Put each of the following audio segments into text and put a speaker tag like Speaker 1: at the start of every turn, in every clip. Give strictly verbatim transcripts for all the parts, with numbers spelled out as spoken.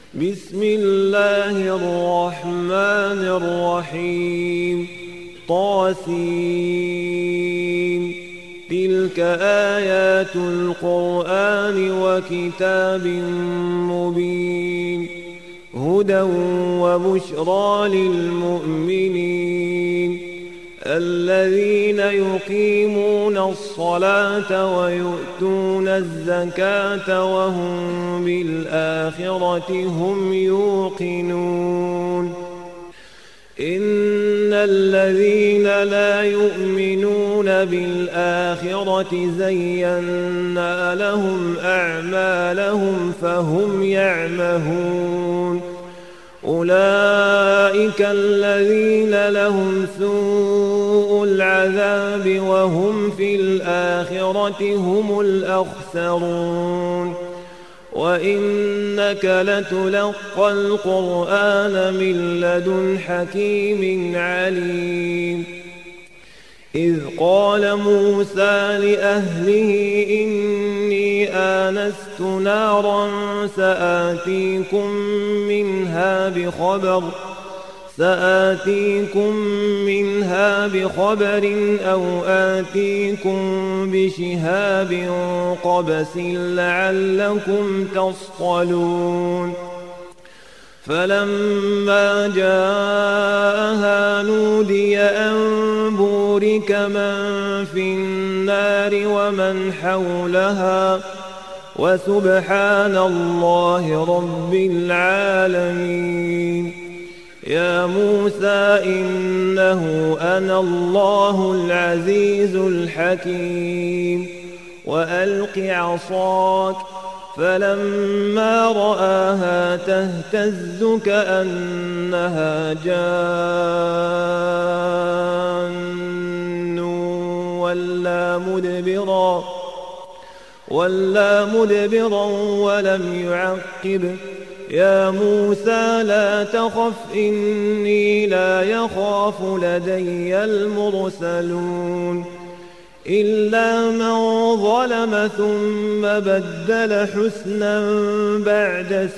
Speaker 1: بسم الله الرحمن الرحيم. طاسين. تلك آيات القرآن وكتاب مبين، هدى وبشرى للمؤمنين الذين يقيمون الصلاة ويؤتون الزكاة وهم بالآخرة هم يوقنون. إن الذين لا يؤمنون بالآخرة زينا لهم أعمالهم فهم يعمهون. أولئك الذين لهم سوء العذاب وهم في الآخرة هم الأخسرون. وإنك لتلقى القرآن من لدن حكيم عليم. إذ قال موسى لأهله إني آنست نارا سآتيكم منها بخبر سآتيكم منها بخبر أو آتيكم بشهاب قبس لعلكم تصطلون. فلما جاءها نودي أن بورك من في النار ومن حولها وسبحان الله رب العالمين. يا موسى إنه أنا الله العزيز الحكيم. وألق عصاك فلما رآها تهتز كأنها جان ولا مدبرا ولا مدبرا ولم يعقب. يا موسى لا تخف إني لا يخاف لدي المرسلون. إلا من ظلم ثم بدل حسنا بعد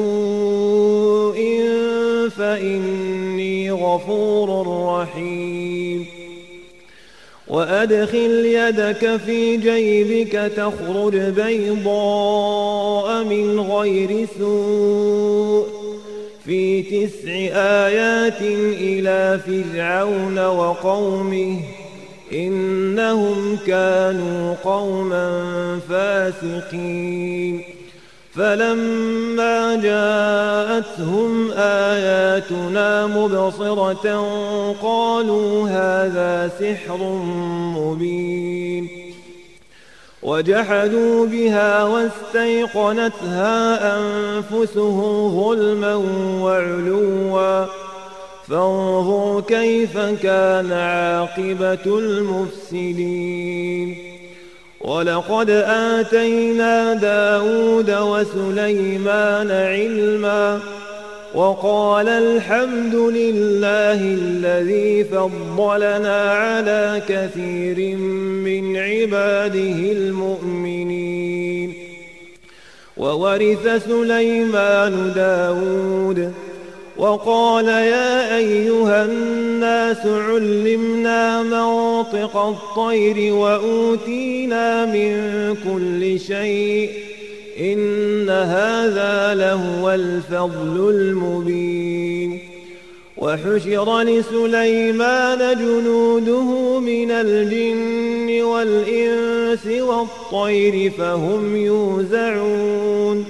Speaker 1: سوء فإني غفور رحيم. وأدخل يدك في جيبك تخرج بيضاء من غير سوء في تسع آيات إلى فرعون وقومه إنهم كانوا قوما فاسقين. فلما جاءتهم آياتنا مبصرة قالوا هذا سحر مبين. وجحدوا بها واستيقنتها أنفسهم ظلما وعلوا فانظر كيف كان عاقبة المفسدين. ولقد آتينا داود وسليمان علما وقال الحمد لله الذي فضلنا على كثير من عباده المؤمنين. وورث سليمان داود وقال يا أيها الناس علمنا منطق الطير وأوتينا من كل شيء إن هذا لهو الفضل المبين. وحشر لسليمان جنوده من الجن والإنس والطير فهم يوزعون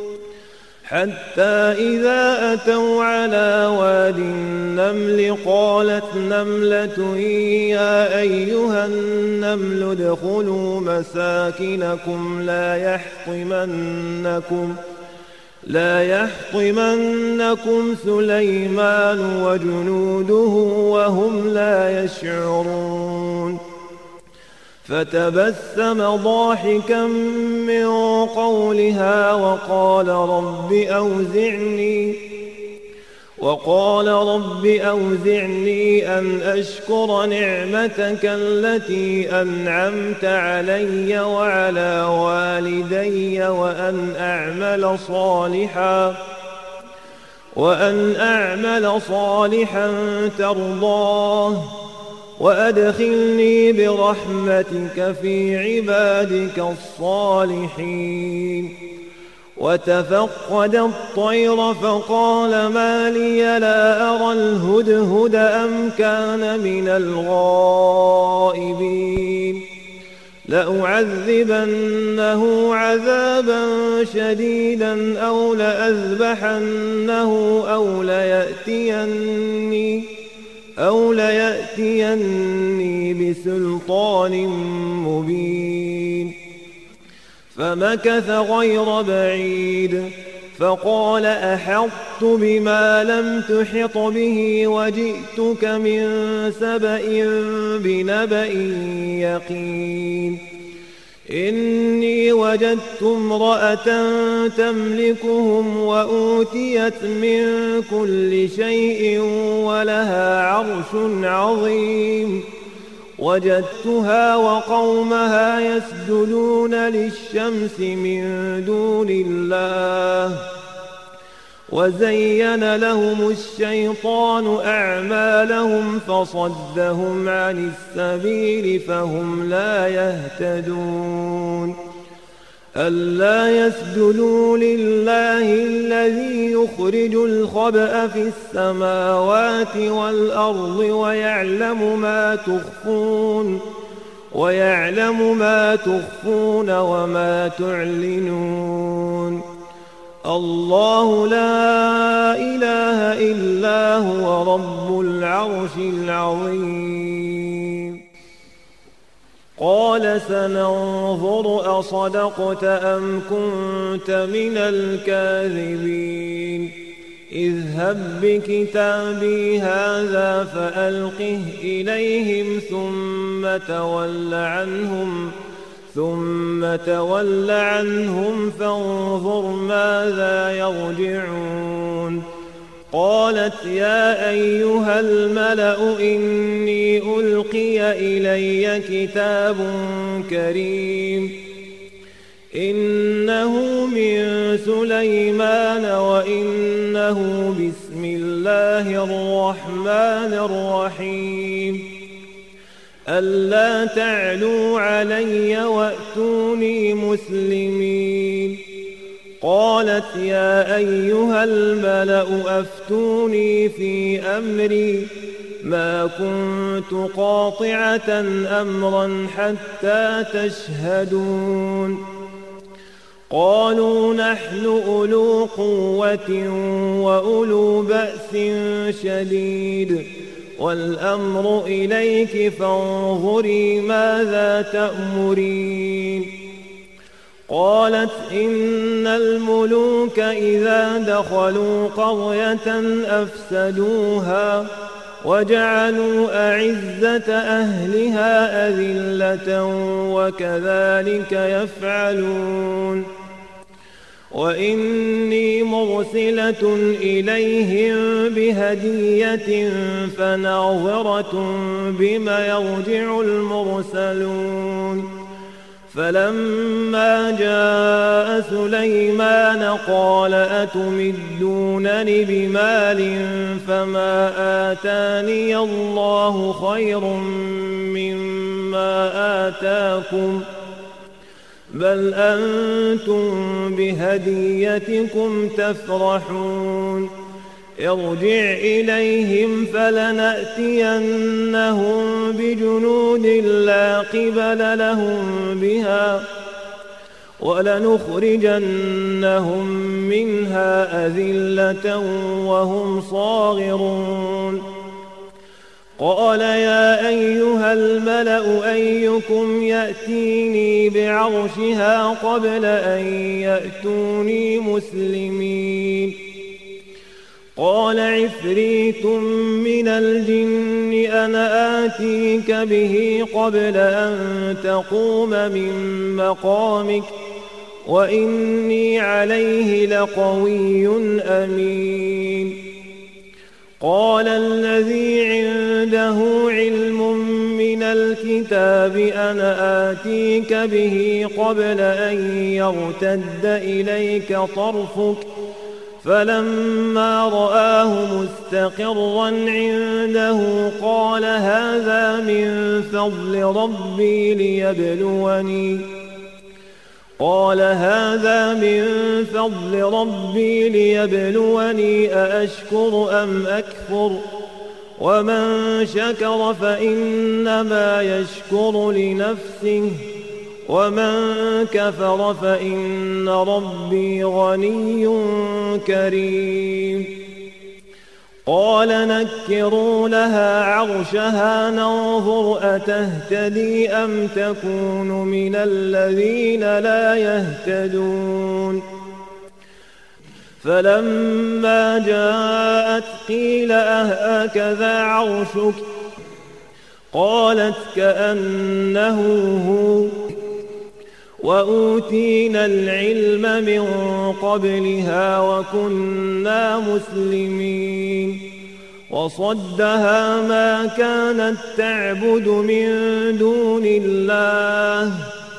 Speaker 1: حتى إذا أتوا على واد النمل قالت نملة يا أيها النمل ادخلوا مساكنكم لا يحطمنكم لا يحطمنكم سليمان وجنوده وهم لا يشعرون. فتبسم ضاحكا من قولها وقال رب أوزعني وقال رب أوزعني أن أشكر نعمتك التي أنعمت علي وعلى والدي وأن أعمل صالحا وأن أعمل صالحا ترضاه وأدخلني برحمتك في عبادك الصالحين. وتفقد الطير فقال ما لي لا أرى الهدهد أم كان من الغائبين لأعذبنه عذابا شديدا أو لأذبحنه أو ليأتيني أو ليأتيني بسلطان مبين. فمكث غير بعيد فقال أحطت بما لم تحط به وجئتك من سبأ بنبأ يقين. إني وجدت امرأة تملكهم وأوتيت من كل شيء ولها عرش عظيم. وجدتها وقومها يسجدون للشمس من دون الله وزين لهم الشيطان أعمالهم فصدهم عن السبيل فهم لا يهتدون. ألا يسجدوا لله الذي يخرج الخبأ في السماوات والأرض ويعلم ما تخفون ويعلم ما تخفون وما تعلنون. الله لا إله إلا هو رب العرش العظيم. قال سننظر أصدقت أم كنت من الكاذبين. اذهب بكتابي هذا فألقه إليهم ثم تول عنهم ثم تول عنهم فانظر ماذا يرجعون. قالت يا أيها الملأ إني ألقي إلي كتاب كريم إنه من سليمان وإنه بسم الله الرحمن الرحيم. ألا تعلوا علي وأتوني مسلمين. قالت يا أيها الملأ أفتوني في أمري ما كنت قاطعة أمرا حتى تشهدون. قالوا نحن أولو قوة وأولو بأس شديد والأمر إليك فانظري ماذا تأمرين. قالت إن الملوك إذا دخلوا قرية أفسدوها وجعلوا أعزة أهلها أذلة وكذلك يفعلون. وإني مرسلة إليهم بهدية فناظرة بما يرجع المرسلون. فلما جاء سليمان قال أتمدونني بمال فما آتاني الله خير مما آتاكم بل أنتم بهديتكم تفرحون. ارجع إليهم فلنأتينهم بجنود لا قبل لهم بها ولنخرجنهم منها أذلة وهم صاغرون. قال يا أيها الملأ أيكم يأتيني بعرشها قبل أن يأتوني مسلمين. قال عفريت من الجن أنا آتيك به قبل أن تقوم من مقامك وإني عليه لقوي أمين. قال الذي عنده علم من الكتاب أنا آتيك به قبل أن يرتد إليك طرفك فلما رآه مستقرا عنده قال هذا من فضل ربي ليبلوني قال هذا من فضل ربي ليبلوني أأشكر أم أكفر ومن شكر فإنما يشكر لنفسه ومن كفر فإن ربي غني كريم قال نكروا لها عرشها ننظر أتهتدي أم تكون من الذين لا يهتدون فلما جاءت قيل أهكذا عرشك قالت كأنه هو وأوتينا العلم من قبلها وكنا مسلمين وصدها ما كانت تعبد من دون الله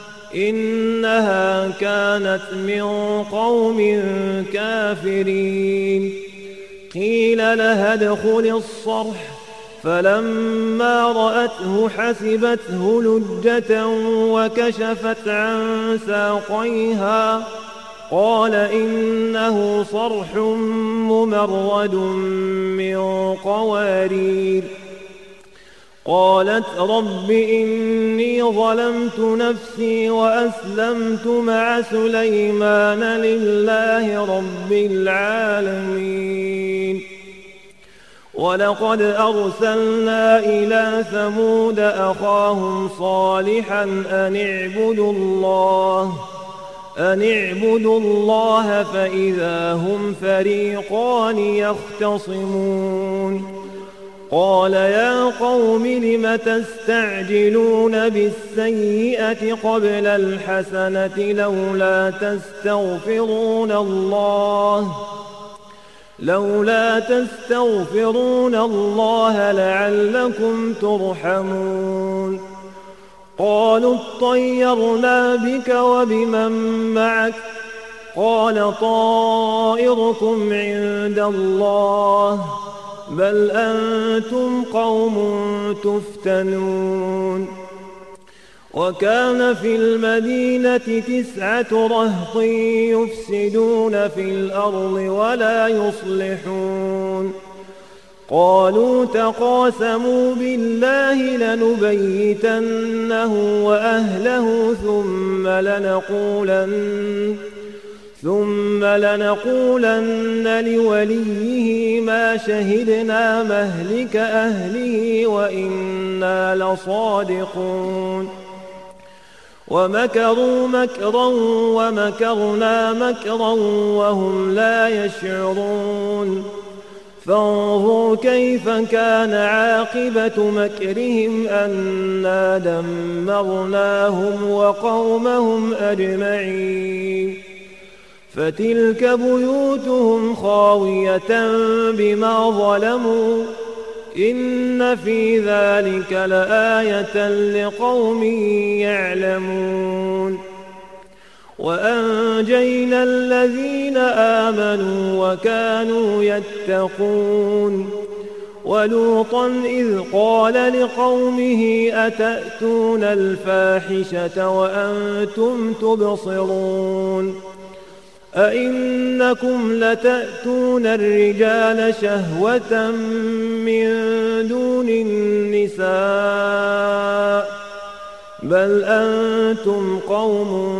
Speaker 1: إنها كانت من قوم كافرين قيل لها ادخل الصرح فلما رأته حسبته لجة وكشفت عن ساقيها قال إنه صرح ممرد من قوارير قالت رب إني ظلمت نفسي وأسلمت مع سليمان لله رب العالمين ولقد أرسلنا إلى ثمود أخاهم صالحا أن اعبدوا الله أن اعبدوا الله فإذا هم فريقان يختصمون قال يا قوم لم تستعجلون بالسيئة قبل الحسنة لولا تستغفرون الله لولا تستغفرون الله لعلكم ترحمون قالوا اطيرنا بك وبمن معك قال طائركم عند الله بل أنتم قوم تفتنون وكان في المدينة تسعة رهط يفسدون في الأرض ولا يصلحون قالوا تقاسموا بالله لنبيتنه وأهله ثم لنقولن ثم لنقولن لوليه ما شهدنا مهلك أهله وإنا لصادقون ومكروا مكرا ومكرنا مكرا وهم لا يشعرون فانظر كيف كان عاقبة مكرهم أنا دمرناهم وقومهم أجمعين فتلك بيوتهم خاوية بما ظلموا إن في ذلك لآية لقوم يعلمون وأنجينا الذين آمنوا وكانوا يتقون ولوطا إذ قال لقومه أتأتون الفاحشة وأنتم تبصرون أئنكم لتأتون الرجال شهوة من دون النساء بل أنتم قوم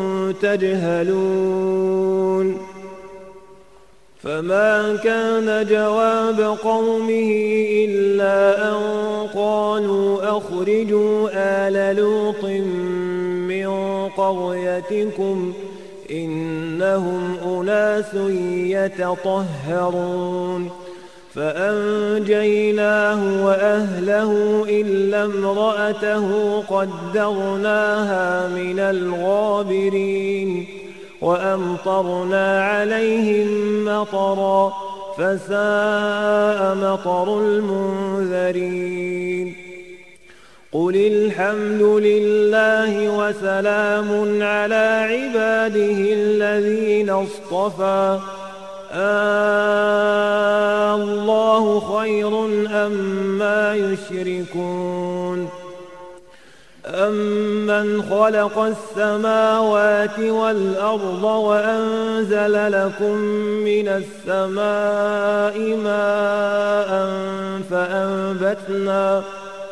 Speaker 1: تجهلون فما كان جواب قومه إلا أن قالوا أخرجوا آل لوط من قريتكم إنهم أناس يتطهرون فأنجيناه وأهله إلا امرأته قدرناها من الغابرين وأمطرنا عليهم مطرا فساء مطر المنذرين قل الحمد لله وسلام على عباده الذين اصطفى آه الله خير أما يشركون أمن خلق السماوات والأرض وأنزل لكم من السماء ماء فأنبتنا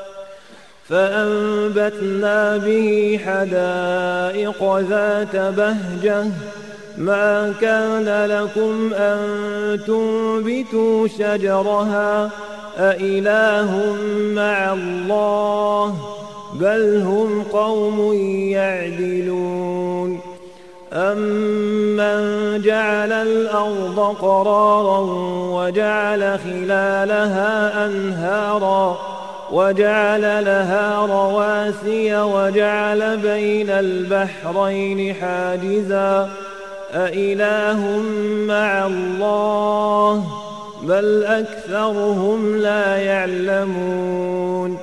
Speaker 1: فأنبتنا به حدائق ذات بهجة ما كان لكم أن تنبتوا شجرها أإله مع الله بل هم قوم يعدلون أمن جعل الأرض قرارا وجعل خلالها أنهارا وجعل لها رواسي وجعل بين البحرين حاجزا أإله مع الله بل أكثرهم لا يعلمون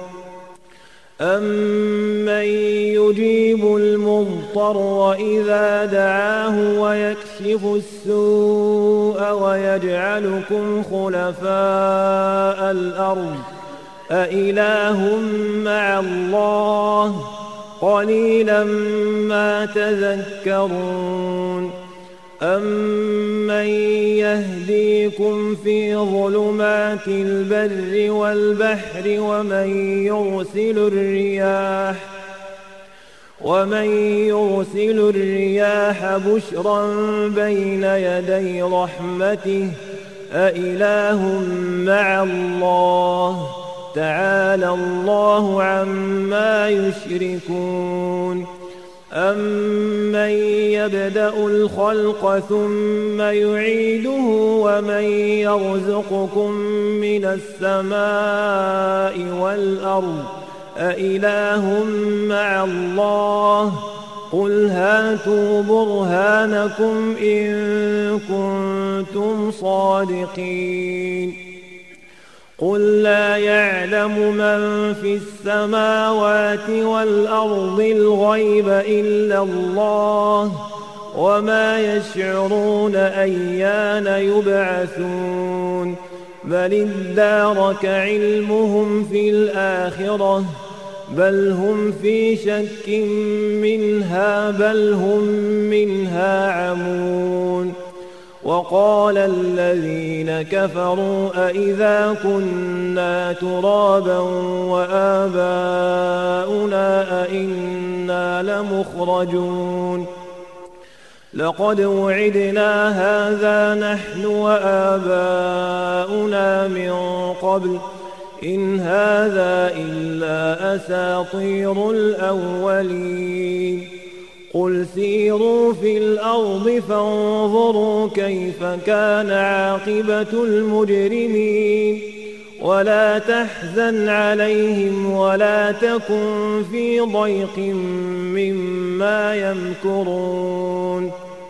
Speaker 1: أمن يجيب المضطر إذا دعاه ويكشف السوء ويجعلكم خلفاء الأرض أإله مع الله قليلا ما تذكرون أمن يهديكم في ظلمات البر والبحر ومن يرسل الرياح ومن يرسل الرياح بشرا بين يدي رحمته أإله مع الله تعالى الله عما يشركون أمن يبدأ الخلق ثم يعيده ومن يرزقكم من السماء والأرض أإله مع الله قل هاتوا برهانكم إن كنتم صادقين قل لا يعلم من في السماوات والأرض الغيب إلا الله وما يشعرون أيان يبعثون بل ادارك علمهم في الآخرة بل هم في شك منها بل هم منها عمون وقال الذين كفروا أإذا كنا ترابا وآباؤنا أئنا لمخرجون لقد وعدنا هذا نحن وآباؤنا من قبل إن هذا إلا أساطير الأولين قل سيروا في الأرض فانظروا كيف كان عاقبة المجرمين ولا تحزن عليهم ولا تكن في ضيق مما يمكرون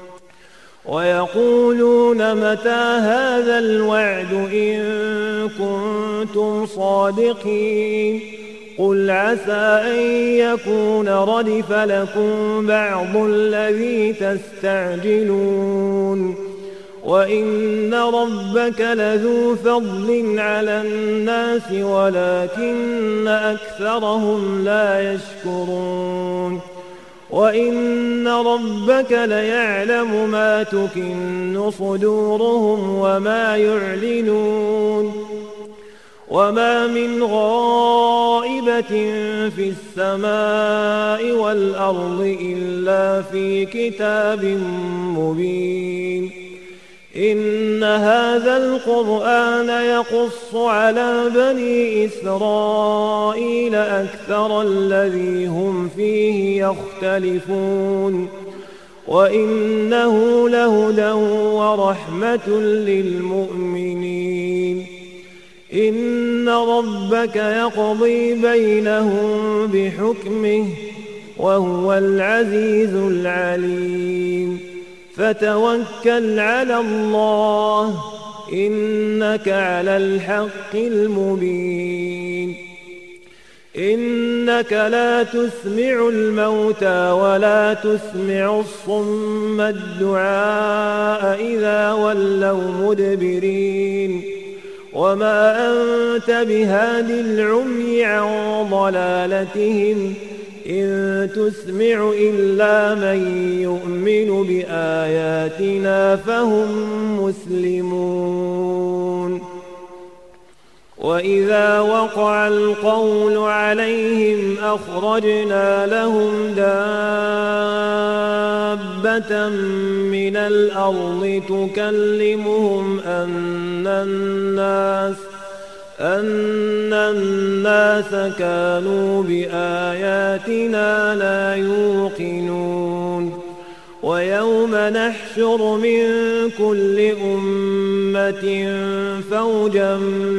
Speaker 1: ويقولون متى هذا الوعد إن كنتم صادقين قل عسى أن يكون ردف لكم بعض الذي تستعجلون وإن ربك لذو فضل على الناس ولكن أكثرهم لا يشكرون وإن ربك ليعلم ما تكن صدورهم وما يعلنون وما من غائبة في السماء والأرض إلا في كتاب مبين إن هذا القرآن يقص على بني إسرائيل أكثر الذي هم فيه يختلفون وإنه لهدى ورحمة للمؤمنين إن ربك يقضي بينهم بحكمه وهو العزيز العليم فتوكل على الله إنك على الحق المبين إنك لا تسمع الموتى ولا تسمع الصم الدعاء إذا وولوا مدبرين وما أنت بهاد العمي عن ضلالتهم إن تسمع إلا من يؤمن بآياتنا فهم مسلمون وإذا وقع القول عليهم أخرجنا لهم دابة من الأرض تكلمهم أن الناس أن الناس كانوا بآياتنا لا يوقنون ويوم نحشر من كل أمة فوجا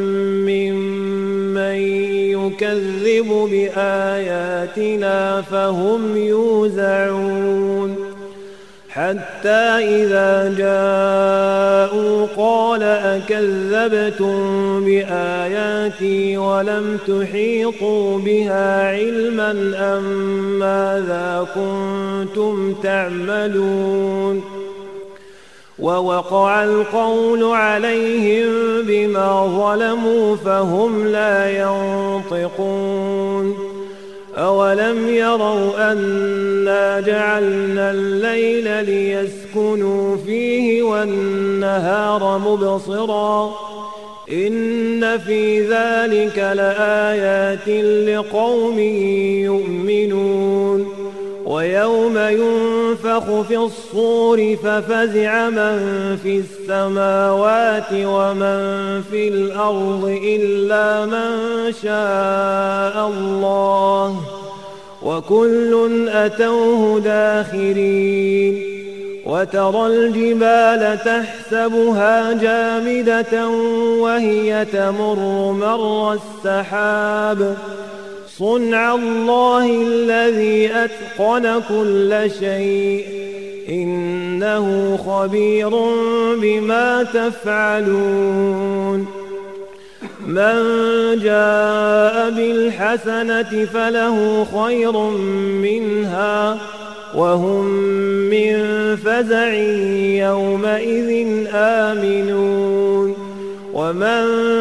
Speaker 1: ممن يكذب بآياتنا فهم يوزعون حتى إذا جاءوا قال أكذبتم بآياتي ولم تحيطوا بها علما أم ماذا كنتم تعملون ووقع القول عليهم بما ظلموا فهم لا ينطقون أولم يروا أنا جعلنا الليل ليسكنوا فيه والنهار مبصرا إن في ذلك لآيات لقوم يؤمنون ويوم ينفخ في الصور ففزع من في السماوات ومن في الأرض إلا من شاء الله وكل أتوه داخرين وترى الجبال تحسبها جامدة وهي تمر مر السحاب صنع الله الذي أتقن كل شيء إنه خبير بما تفعلون من جاء بالحسنة فله خير منها وهم من فزع يومئذ آمنون ومن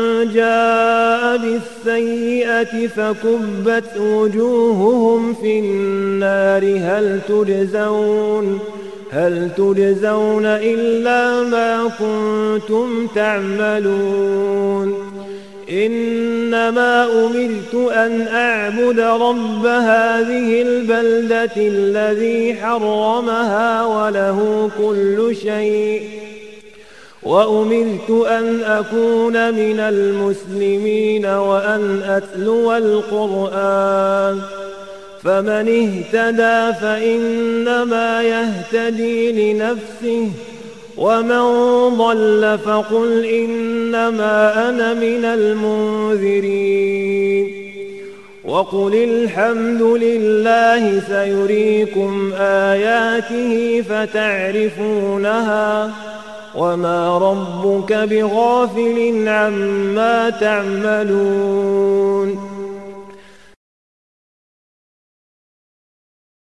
Speaker 1: جاء بالسيئة فكبت وجوههم في النار هل تجزون هل تجزون إلا ما كنتم تعملون إنما أمرت أن أعبد رب هذه البلدة الذي حرمها وله كل شيء وأمرت أن أكون من المسلمين وأن أتلو القرآن فمن اهتدى فإنما يهتدي لنفسه ومن ضل فقل إنما أنا من المنذرين وقل الحمد لله سيريكم آياته فتعرفونها وما ربك بغافل عما تعملون